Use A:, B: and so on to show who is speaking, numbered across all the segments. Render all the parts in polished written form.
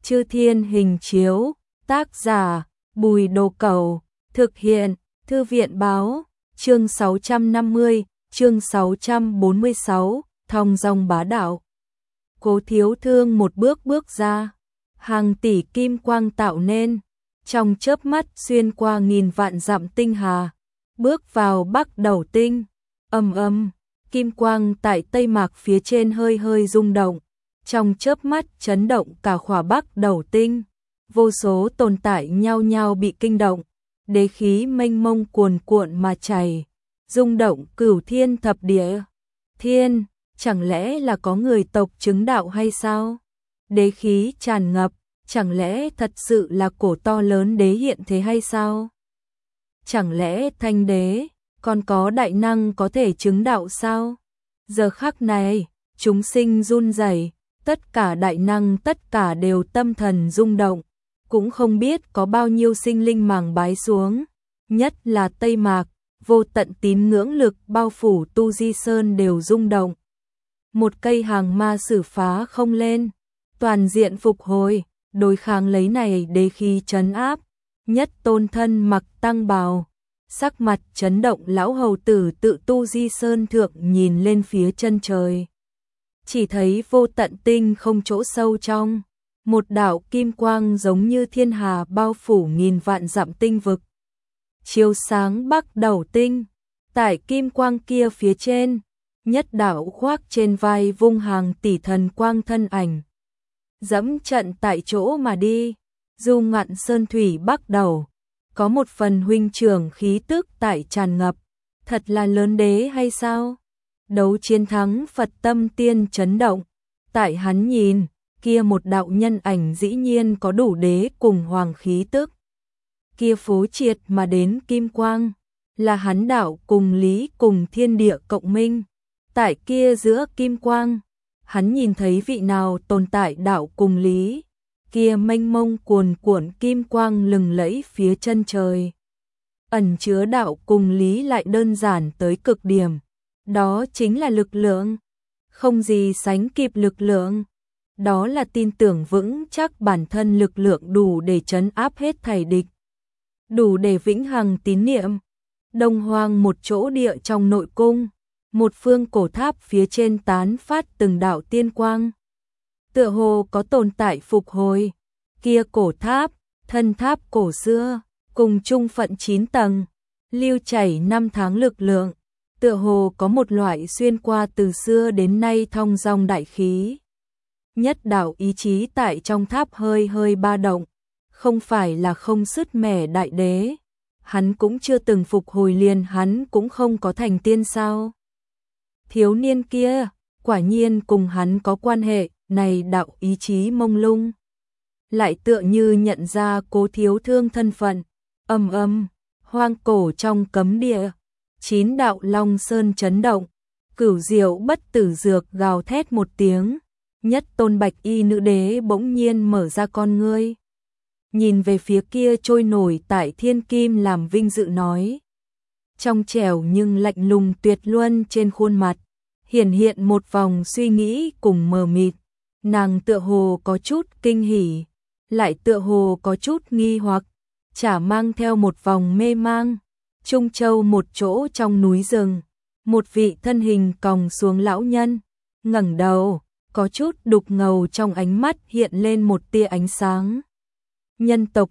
A: Chư Thiên Hình Chiếu, tác giả Bùi Đồ Cẩu, thực hiện Thư viện Báo, chương 650, chương 646, thong dong bá đạo. Cố Thiếu Thương một bước bước ra, hàng tỷ kim quang tạo nên, trong chớp mắt xuyên qua nghìn vạn dặm tinh hà, bước vào Bắc Đầu Tinh. Ầm, kim quang tại Tây Mạc phía trên hơi hơi rung động, trong chớp mắt chấn động cả khỏa Bắc Đầu Tinh. Vô số tồn tại nhao nhao bị kinh động, đế khí mênh mông cuồn cuộn mà chảy, rung động cửu thiên thập địa. Thiên, chẳng lẽ là có người tộc chứng đạo hay sao? Đế khí tràn ngập, chẳng lẽ thật sự là cổ to lớn đế hiện thế hay sao? Chẳng lẽ Thanh đế còn có đại năng có thể chứng đạo sao? Giờ khắc này, chúng sinh run rẩy, tất cả đại năng tất cả đều tâm thần rung động, cũng không biết có bao nhiêu sinh linh màng bái xuống, nhất là Tây Mạc, vô tận tín ngưỡng lực bao phủ Tu Di Sơn đều rung động. Một cây hàng ma sử phá không lên, toàn diện phục hồi, đối kháng lấy này đế khí trấn áp. Nhất tôn thân mặc tăng bào, sắc mặt chấn động lão hầu tử tự Tu Di Sơn thượng nhìn lên phía chân trời. Chỉ thấy vô tận tinh không chỗ sâu trong, một đạo kim quang giống như thiên hà bao phủ nghìn vạn dặm tinh vực. Chiếu sáng Bắc Đầu Tinh, tại kim quang kia phía trên, nhất đạo khoác trên vai vung hàng tỷ thần quang thân ảnh. Dẫm trận tại chỗ mà đi, du ngạn sơn thủy Bắc Đầu, có một phần huynh trưởng khí tức tại tràn ngập, thật là lớn đế hay sao? Đấu chiến thắng Phật tâm tiên chấn động, tại hắn nhìn, kia một đạo nhân ảnh dĩ nhiên có đủ đế cùng hoàng khí tức. Kia phối triệt mà đến kim quang, là hắn đạo cùng lý cùng thiên địa cộng minh. Tại kia giữa kim quang, hắn nhìn thấy vị nào tồn tại đạo cùng lý, kia mênh mông cuồn cuộn kim quang lừng lẫy phía chân trời. Ẩn chứa đạo cùng lý lại đơn giản tới cực điểm, đó chính là lực lượng, không gì sánh kịp lực lượng. Đó là tin tưởng vững chắc bản thân lực lượng đủ để trấn áp hết thảy địch, đủ để vĩnh hằng tín niệm. Đông Hoang một chỗ địa trong nội cung, một phương cổ tháp phía trên tán phát từng đạo tiên quang. Tựa hồ có tồn tại phục hồi, kia cổ tháp, thân tháp cổ xưa, cùng chung phận 9 tầng, lưu chảy 5 tháng lực lượng, tựa hồ có một loại xuyên qua từ xưa đến nay thong dong đại khí. Nhất đạo ý chí tại trong tháp hơi hơi ba động, không phải là không sứt mẻ đại đế, hắn cũng chưa từng phục hồi liền hắn cũng không có thành tiên sao. Thiếu niên kia, quả nhiên cùng hắn có quan hệ, này đạo ý chí mông lung. Lại tựa như nhận ra Cố Thiếu Thương thân phận, hoang cổ trong cấm địa, 9 đạo long sơn chấn động, cửu diệu bất tử dược gào thét một tiếng. Nhất tôn bạch y nữ đế bỗng nhiên mở ra con ngươi, nhìn về phía kia trôi nổi tại thiên kim làm vinh dự nói. Trong trẻo nhưng lạnh lùng tuyệt luân trên khuôn mặt, hiển hiện một vòng suy nghĩ cùng mờ mịt. Nàng tựa hồ có chút kinh hỉ, lại tựa hồ có chút nghi hoặc, chả mang theo một vòng mê mang. Trung Châu một chỗ trong núi rừng, một vị thân hình còng xuống lão nhân, ngẩng đầu, có chút đục ngầu trong ánh mắt hiện lên một tia ánh sáng. Nhân tộc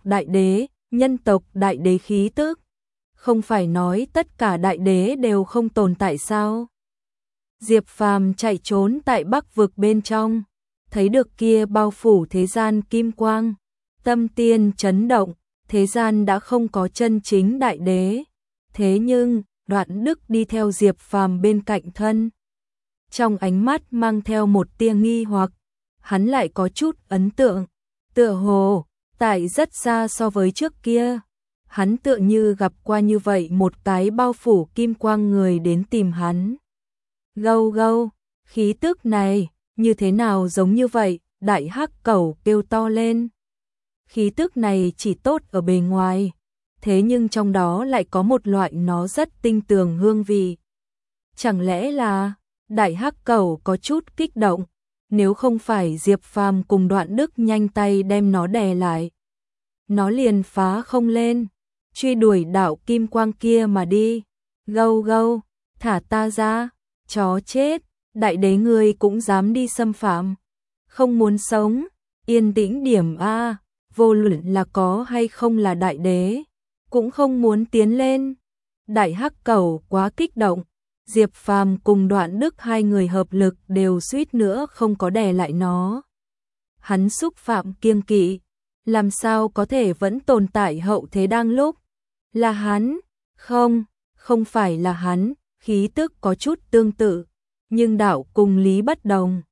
A: đại đế khí tức. Không phải nói tất cả đại đế đều không tồn tại sao? Diệp Phàm chạy trốn tại Bắc vực bên trong, thấy được kia bao phủ thế gian kim quang, tâm tiên chấn động, thế gian đã không có chân chính đại đế. Thế nhưng, Đoạn Đức đi theo Diệp Phàm bên cạnh thân, trong ánh mắt mang theo một tia nghi hoặc, hắn lại có chút ấn tượng, tựa hồ tại rất xa so với trước kia, hắn tựa như gặp qua như vậy một cái bao phủ kim quang người đến tìm hắn. Gâu gâu, khí tức này, như thế nào giống như vậy, đại hắc cẩu kêu to lên. Khí tức này chỉ tốt ở bề ngoài, thế nhưng trong đó lại có một loại nó rất tinh tường hương vị. Chẳng lẽ là... Đại hắc cẩu có chút kích động, nếu không phải Diệp Phàm cùng Đoạn Đức nhanh tay đem nó đè lại, nó liền phá không lên, truy đuổi đạo kim quang kia mà đi. Gâu gâu, thả ta ra, chó chết, đại đế ngươi cũng dám đi xâm phạm, không muốn sống, yên tĩnh điểm a, vô luận là có hay không là đại đế, cũng không muốn tiến lên. Đại hắc cẩu quá kích động, Diệp Phàm cùng Đoạn Đức hai người hợp lực đều suýt nữa không có đè lại nó. Hắn xúc phạm kiêng kỵ, làm sao có thể vẫn tồn tại hậu thế đang lúc. Là hắn, không phải là hắn, khí tức có chút tương tự, nhưng đạo cùng lý bất đồng.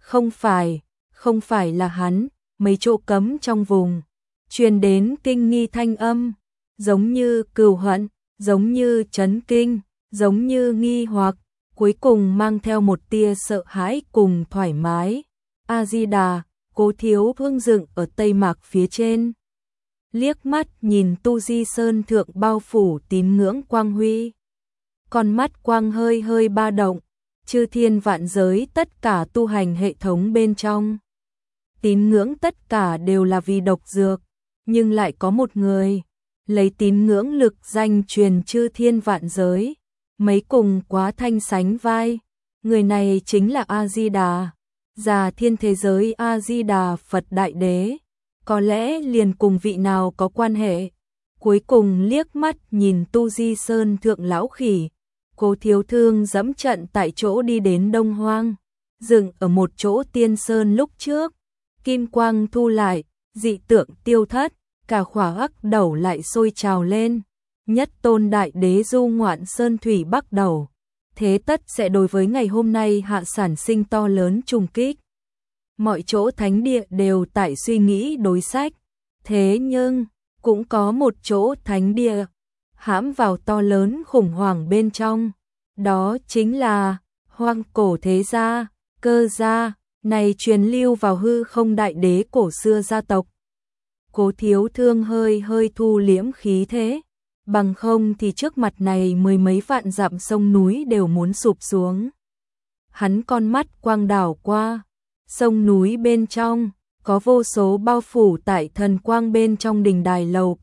A: Không phải là hắn, mấy chỗ cấm trong vùng truyền đến kinh nghi thanh âm, giống như cừu hận, giống như chấn kinh, giống như nghi hoặc, cuối cùng mang theo một tia sợ hãi cùng thoải mái. A Di Đà, Cố Thiếu Thương dựng ở Tây Mạc phía trên, liếc mắt nhìn Tu Di Sơn thượng bao phủ tín ngưỡng quang huy. Con mắt quang hơi hơi ba động, chư thiên vạn giới tất cả tu hành hệ thống bên trong. Tín ngưỡng tất cả đều là vì độc dược, nhưng lại có một người lấy tín ngưỡng lực danh truyền chư thiên vạn giới, mấy cùng quá thanh sánh vai. Người này chính là A Di Đà, Già thiên thế giới A Di Đà Phật Đại Đế, có lẽ liền cùng vị nào có quan hệ. Cuối cùng liếc mắt nhìn Tu Di Sơn thượng lão khỉ, Cố Thiếu Thương dẫm trận tại chỗ đi đến Đông Hoang, dừng ở một chỗ tiên sơn lúc trước. Kim quang thu lại, dị tượng tiêu thất, cả khỏa hắc đầu lại sôi trào lên. Nhất tôn đại đế du ngoạn sơn thủy bắt đầu, thế tất sẽ đối với ngày hôm nay hạ sản sinh to lớn trùng kích. Mọi chỗ thánh địa đều tại suy nghĩ đối sách, thế nhưng cũng có một chỗ thánh địa hãm vào to lớn khủng hoảng bên trong, đó chính là Hoang Cổ Thế Gia, Cơ Gia, này truyền lưu vào hư không đại đế cổ xưa gia tộc. Cố Thiếu Thương hơi hơi thu liễm khí thế, bằng không thì trước mặt này mười mấy vạn dặm sông núi đều muốn sụp xuống. Hắn con mắt quang đảo qua, sông núi bên trong có vô số bao phủ tại thần quang bên trong đình đài lầu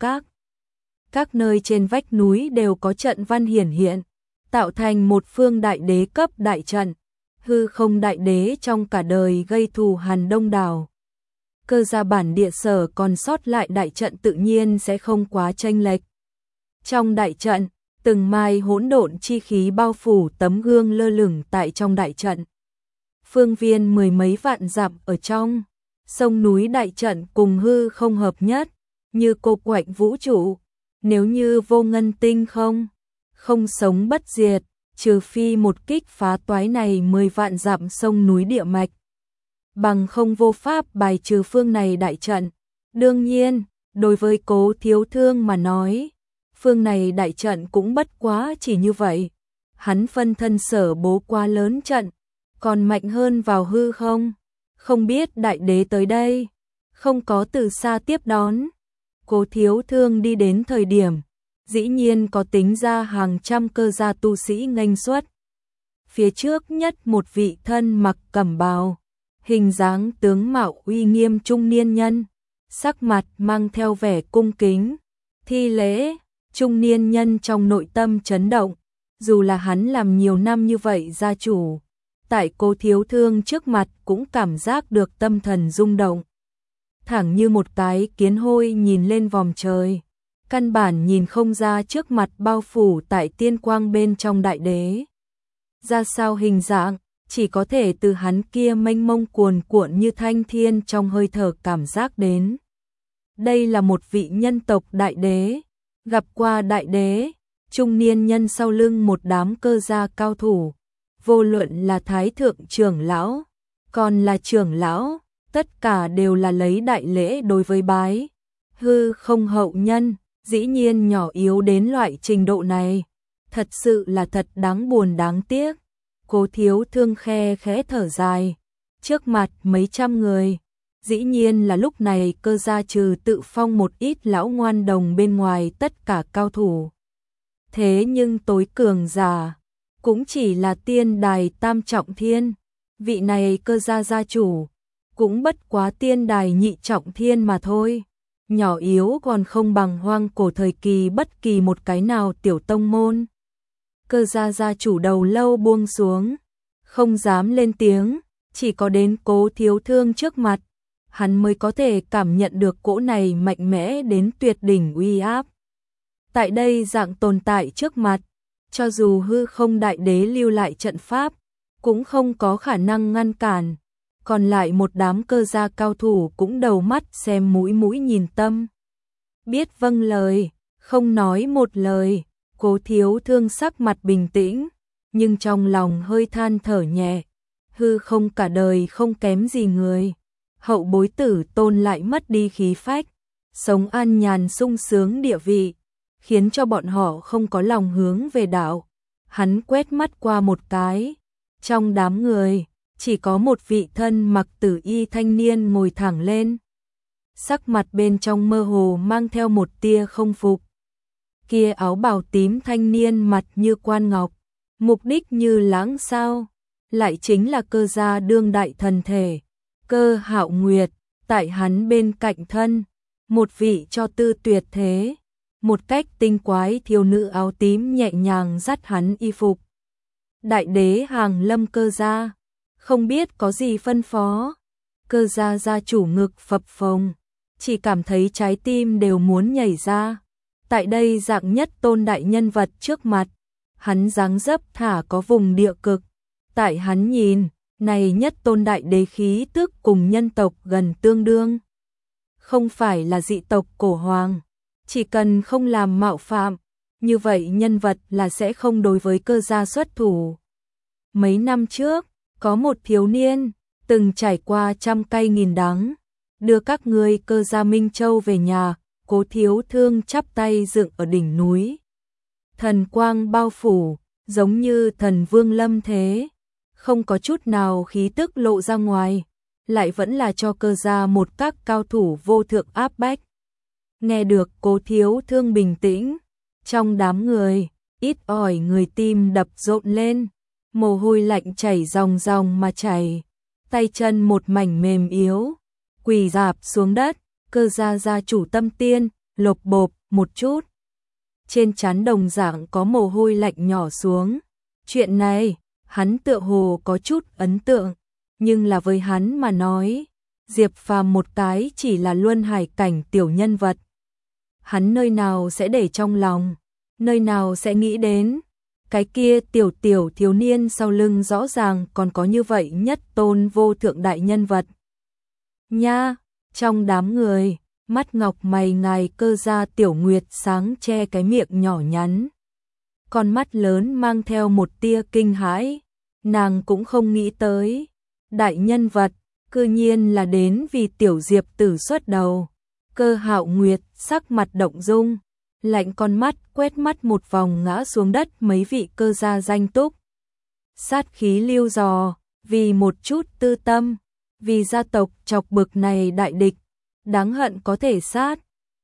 A: các nơi trên vách núi đều có trận văn hiển hiện, tạo thành một phương đại đế cấp đại trận. Hư không đại đế trong cả đời gây thù hằn đông đảo, Cơ Gia bản địa sở còn sót lại đại trận tự nhiên sẽ không quá chênh lệch. Trong đại trận, từng mai hỗn độn chi khí bao phủ tấm gương lơ lửng tại trong đại trận. Phương viên mười mấy vạn dặm ở trong, sông núi đại trận cùng hư không hợp nhất, như cô quạnh vũ trụ, nếu như vô ngân tinh không sống bất diệt, trừ phi một kích phá toái này 10 vạn dặm sông núi địa mạch, bằng không vô pháp bài trừ phương này đại trận. Đương nhiên, đối với Cố Thiếu Thương mà nói, phương này đại trận cũng bất quá chỉ như vậy. Hắn phân thân sở bố quá lớn trận, còn mạnh hơn vào hư không biết đại đế tới đây, không có từ xa tiếp đón. Cố Thiếu Thương đi đến thời điểm, dĩ nhiên có tính ra hàng trăm Cơ gia tu sĩ nghênh xuất. Phía trước nhất một vị thân mặc cẩm bào, hình dáng tướng mạo uy nghiêm trung niên nhân, sắc mặt mang theo vẻ cung kính, thi lễ. Trung niên nhân trong nội tâm chấn động, dù là hắn làm nhiều năm như vậy gia chủ, tại Cố Thiếu Thương trước mặt cũng cảm giác được tâm thần rung động. Thẳng như một cái kiến hôi nhìn lên vòm trời, căn bản nhìn không ra trước mặt bao phủ tại tiên quang bên trong đại đế. Ra sao hình dạng, chỉ có thể từ hắn kia mênh mông cuồn cuộn như thanh thiên trong hơi thở cảm giác đến. Đây là một vị nhân tộc đại đế. Gặp qua đại đế, trung niên nhân sau lưng một đám Cơ gia cao thủ, vô luận là thái thượng trưởng lão, còn là trưởng lão, tất cả đều là lấy đại lễ đối với bái. Hư không hậu nhân, dĩ nhiên nhỏ yếu đến loại trình độ này, thật sự là thật đáng buồn đáng tiếc. Cố Thiếu Thương khe khẽ thở dài, trước mặt mấy trăm người, dĩ nhiên là lúc này Cơ gia trừ tự phong một ít lão ngoan đồng bên ngoài tất cả cao thủ. Thế nhưng tối cường giả cũng chỉ là tiên đài tam trọng thiên, vị này cơ gia gia chủ, cũng bất quá tiên đài nhị trọng thiên mà thôi. Nhỏ yếu còn không bằng hoang cổ thời kỳ bất kỳ một cái nào tiểu tông môn. Cơ gia gia chủ đầu lâu buông xuống, không dám lên tiếng, chỉ có đến Cố Thiếu Thương trước mặt, hắn mới có thể cảm nhận được cỗ này mạnh mẽ đến tuyệt đỉnh uy áp. Tại đây dạng tồn tại trước mặt, cho dù hư không đại đế lưu lại trận pháp, cũng không có khả năng ngăn cản. Còn lại một đám cơ gia cao thủ cũng đầu mắt xem mũi mũi nhìn tâm. Biết vâng lời, không nói một lời. Cố Thiếu Thương sắc mặt bình tĩnh, nhưng trong lòng hơi than thở nhẹ. Hư không cả đời không kém gì người. Hậu bối tử tôn lại mất đi khí phách, sống an nhàn sung sướng địa vị, khiến cho bọn họ không có lòng hướng về đạo. Hắn quét mắt qua một cái, trong đám người, chỉ có một vị thân mặc tử y thanh niên ngồi thẳng lên. Sắc mặt bên trong mơ hồ mang theo một tia không phục. Kia áo bào tím thanh niên mặt như quan ngọc, mục đích như lãng sao, lại chính là cơ gia đương đại thần thể. Cơ Hạo Nguyệt, tại hắn bên cạnh thân, một vị cho tư tuyệt thế, một cách tinh quái thiếu nữ áo tím nhẹ nhàng dắt hắn y phục. Đại đế hàng lâm cơ gia, không biết có gì phân phó. Cơ gia gia chủ ngực phập phồng, chỉ cảm thấy trái tim đều muốn nhảy ra. Tại đây dạng nhất tôn đại nhân vật trước mặt, hắn dáng dấp thả có vùng địa cực. Tại hắn nhìn, này nhất tôn đại đế khí tức cùng nhân tộc gần tương đương. Không phải là dị tộc cổ hoàng, chỉ cần không làm mạo phạm, như vậy nhân vật là sẽ không đối với cơ gia xuất thủ. Mấy năm trước, có một thiếu niên, từng trải qua trăm cay nghìn đắng, đưa các ngươi cơ gia Minh Châu về nhà. Cố Thiếu Thương chắp tay dựng ở đỉnh núi. Thần quang bao phủ, giống như thần vương lâm thế, không có chút nào khí tức lộ ra ngoài, lại vẫn là cho cơ gia một các cao thủ vô thượng áp bách. Nghe được Cố Thiếu Thương bình tĩnh, trong đám người, ít ỏi người tim đập rộn lên, mồ hôi lạnh chảy ròng ròng mà chảy, tay chân một mảnh mềm yếu, quỳ rạp xuống đất. Cơ gia gia chủ Tâm Tiên, lộp bộp một chút. Trên trán đồng dạng có mồ hôi lạnh nhỏ xuống. Chuyện này, hắn tựa hồ có chút ấn tượng, nhưng là với hắn mà nói, Diệp Phàm một cái chỉ là luân hải cảnh tiểu nhân vật. Hắn nơi nào sẽ để trong lòng, nơi nào sẽ nghĩ đến, cái kia tiểu thiếu niên sau lưng rõ ràng còn có như vậy nhất tôn vô thượng đại nhân vật. Nha! Trong đám người, mắt ngọc mày ngài cơ gia Tiểu Nguyệt sáng che cái miệng nhỏ nhắn. Con mắt lớn mang theo một tia kinh hãi, nàng cũng không nghĩ tới. Đại nhân vật, cư nhiên là đến vì tiểu Diệp tử xuất đầu. Cơ Hạo Nguyệt sắc mặt động dung, lạnh con mắt quét mắt một vòng ngã xuống đất mấy vị cơ gia danh túc. Sát khí lưu dò, vì một chút tư tâm. Vì gia tộc chọc bực này đại địch, đáng hận có thể sát.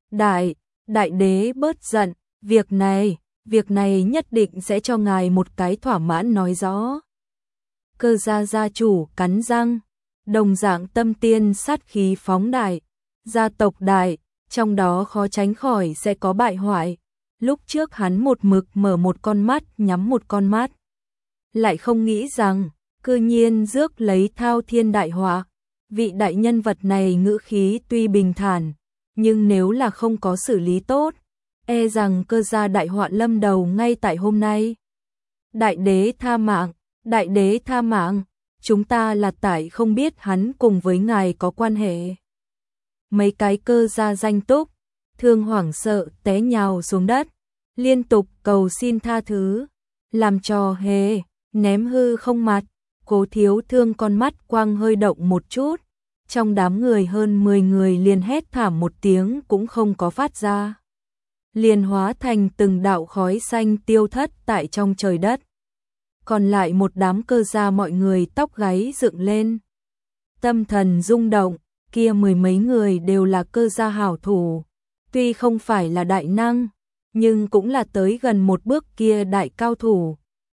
A: Đại đế bớt giận, việc này nhất định sẽ cho ngài một cái thỏa mãn nói rõ. Cơ gia gia chủ cắn răng, đồng dạng Tâm Tiên sát khí phóng đại, gia tộc đại, trong đó khó tránh khỏi sẽ có bại hoại. Lúc trước hắn một mực mở một con mắt nhắm một con mắt, lại không nghĩ rằng cư nhiên rước lấy thao thiên đại họa. Vị đại nhân vật này ngữ khí tuy bình thản, nhưng nếu là không có xử lý tốt, e rằng cơ gia đại họa lâm đầu ngay tại hôm nay. Đại đế tha mạng, chúng ta là tại không biết hắn cùng với ngài có quan hệ. Mấy cái cơ gia danh túc, thương hoảng sợ té nhào xuống đất, liên tục cầu xin tha thứ, làm trò hề, ném hư không mặt. Cố Thiếu Thương con mắt quang hơi động một chút, trong đám người hơn 10 người liền hét thảm một tiếng cũng không có phát ra. Liền hóa thành từng đạo khói xanh tiêu thất tại trong trời đất. Còn lại một đám cơ gia mọi người tóc gáy dựng lên. Tâm thần rung động, kia mười mấy người đều là cơ gia hảo thủ. Tuy không phải là đại năng, nhưng cũng là tới gần một bước kia đại cao thủ.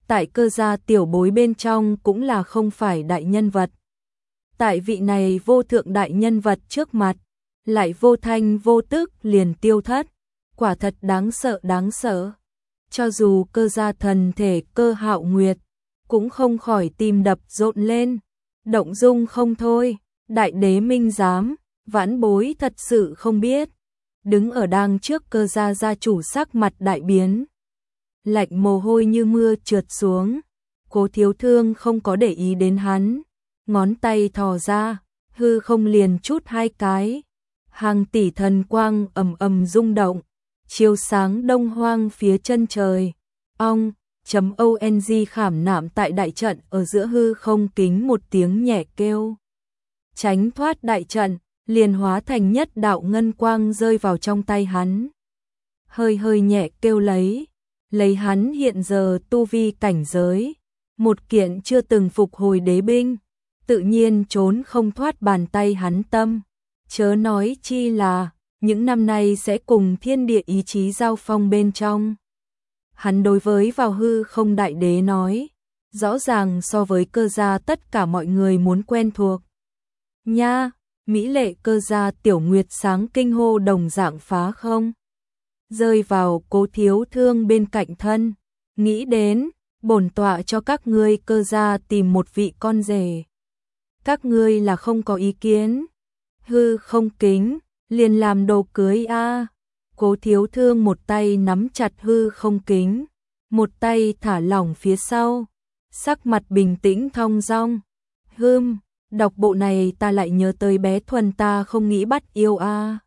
A: tại cơ gia tiểu bối bên trong cũng là không phải đại nhân vật. Tại vị này vô thượng đại nhân vật trước mặt, lại vô thanh vô tức liền tiêu thất, quả thật đáng sợ đáng sợ. Cho dù cơ gia thần thể Cơ Hạo Nguyệt, cũng không khỏi tim đập rộn lên, động dung không thôi, đại đế minh giám, vãn bối thật sự không biết. Đứng ở đang trước cơ gia gia chủ sắc mặt đại biến, lạnh mồ hôi như mưa trượt xuống. Cố Thiếu Thương không có để ý đến hắn, ngón tay thò ra, hư không liền chút hai cái, hàng tỷ thần quang ầm ầm rung động, chiếu sáng đông hoang phía chân trời. Ong, .ong khảm nạm tại đại trận ở giữa hư không kính một tiếng nhẹ kêu. Tránh thoát đại trận, liền hóa thành nhất đạo ngân quang rơi vào trong tay hắn. Hơi hơi nhẹ kêu lấy hắn hiện giờ tu vi cảnh giới, một kiện chưa từng phục hồi đế binh, tự nhiên trốn không thoát bàn tay hắn tâm. Chớ nói chi là, những năm nay sẽ cùng thiên địa ý chí giao phong bên trong. Hắn đối với vào hư không đại đế nói, rõ ràng so với cơ gia tất cả mọi người muốn quen thuộc. Nha, mỹ lệ cơ gia tiểu nguyệt sáng kinh hô đồng dạng phá không. Rơi vào Cố Thiếu Thương bên cạnh thân, nghĩ đến, bổn tọa cho các ngươi cơ gia tìm một vị con rể. Các ngươi là không có ý kiến, hư không kính, liền làm đồ cưới a. Cố Thiếu Thương một tay nắm chặt hư không kính, một tay thả lỏng phía sau, sắc mặt bình tĩnh thong dong. Đọc bộ này ta lại nhớ tới bé Thuần ta không nghĩ bắt yêu a.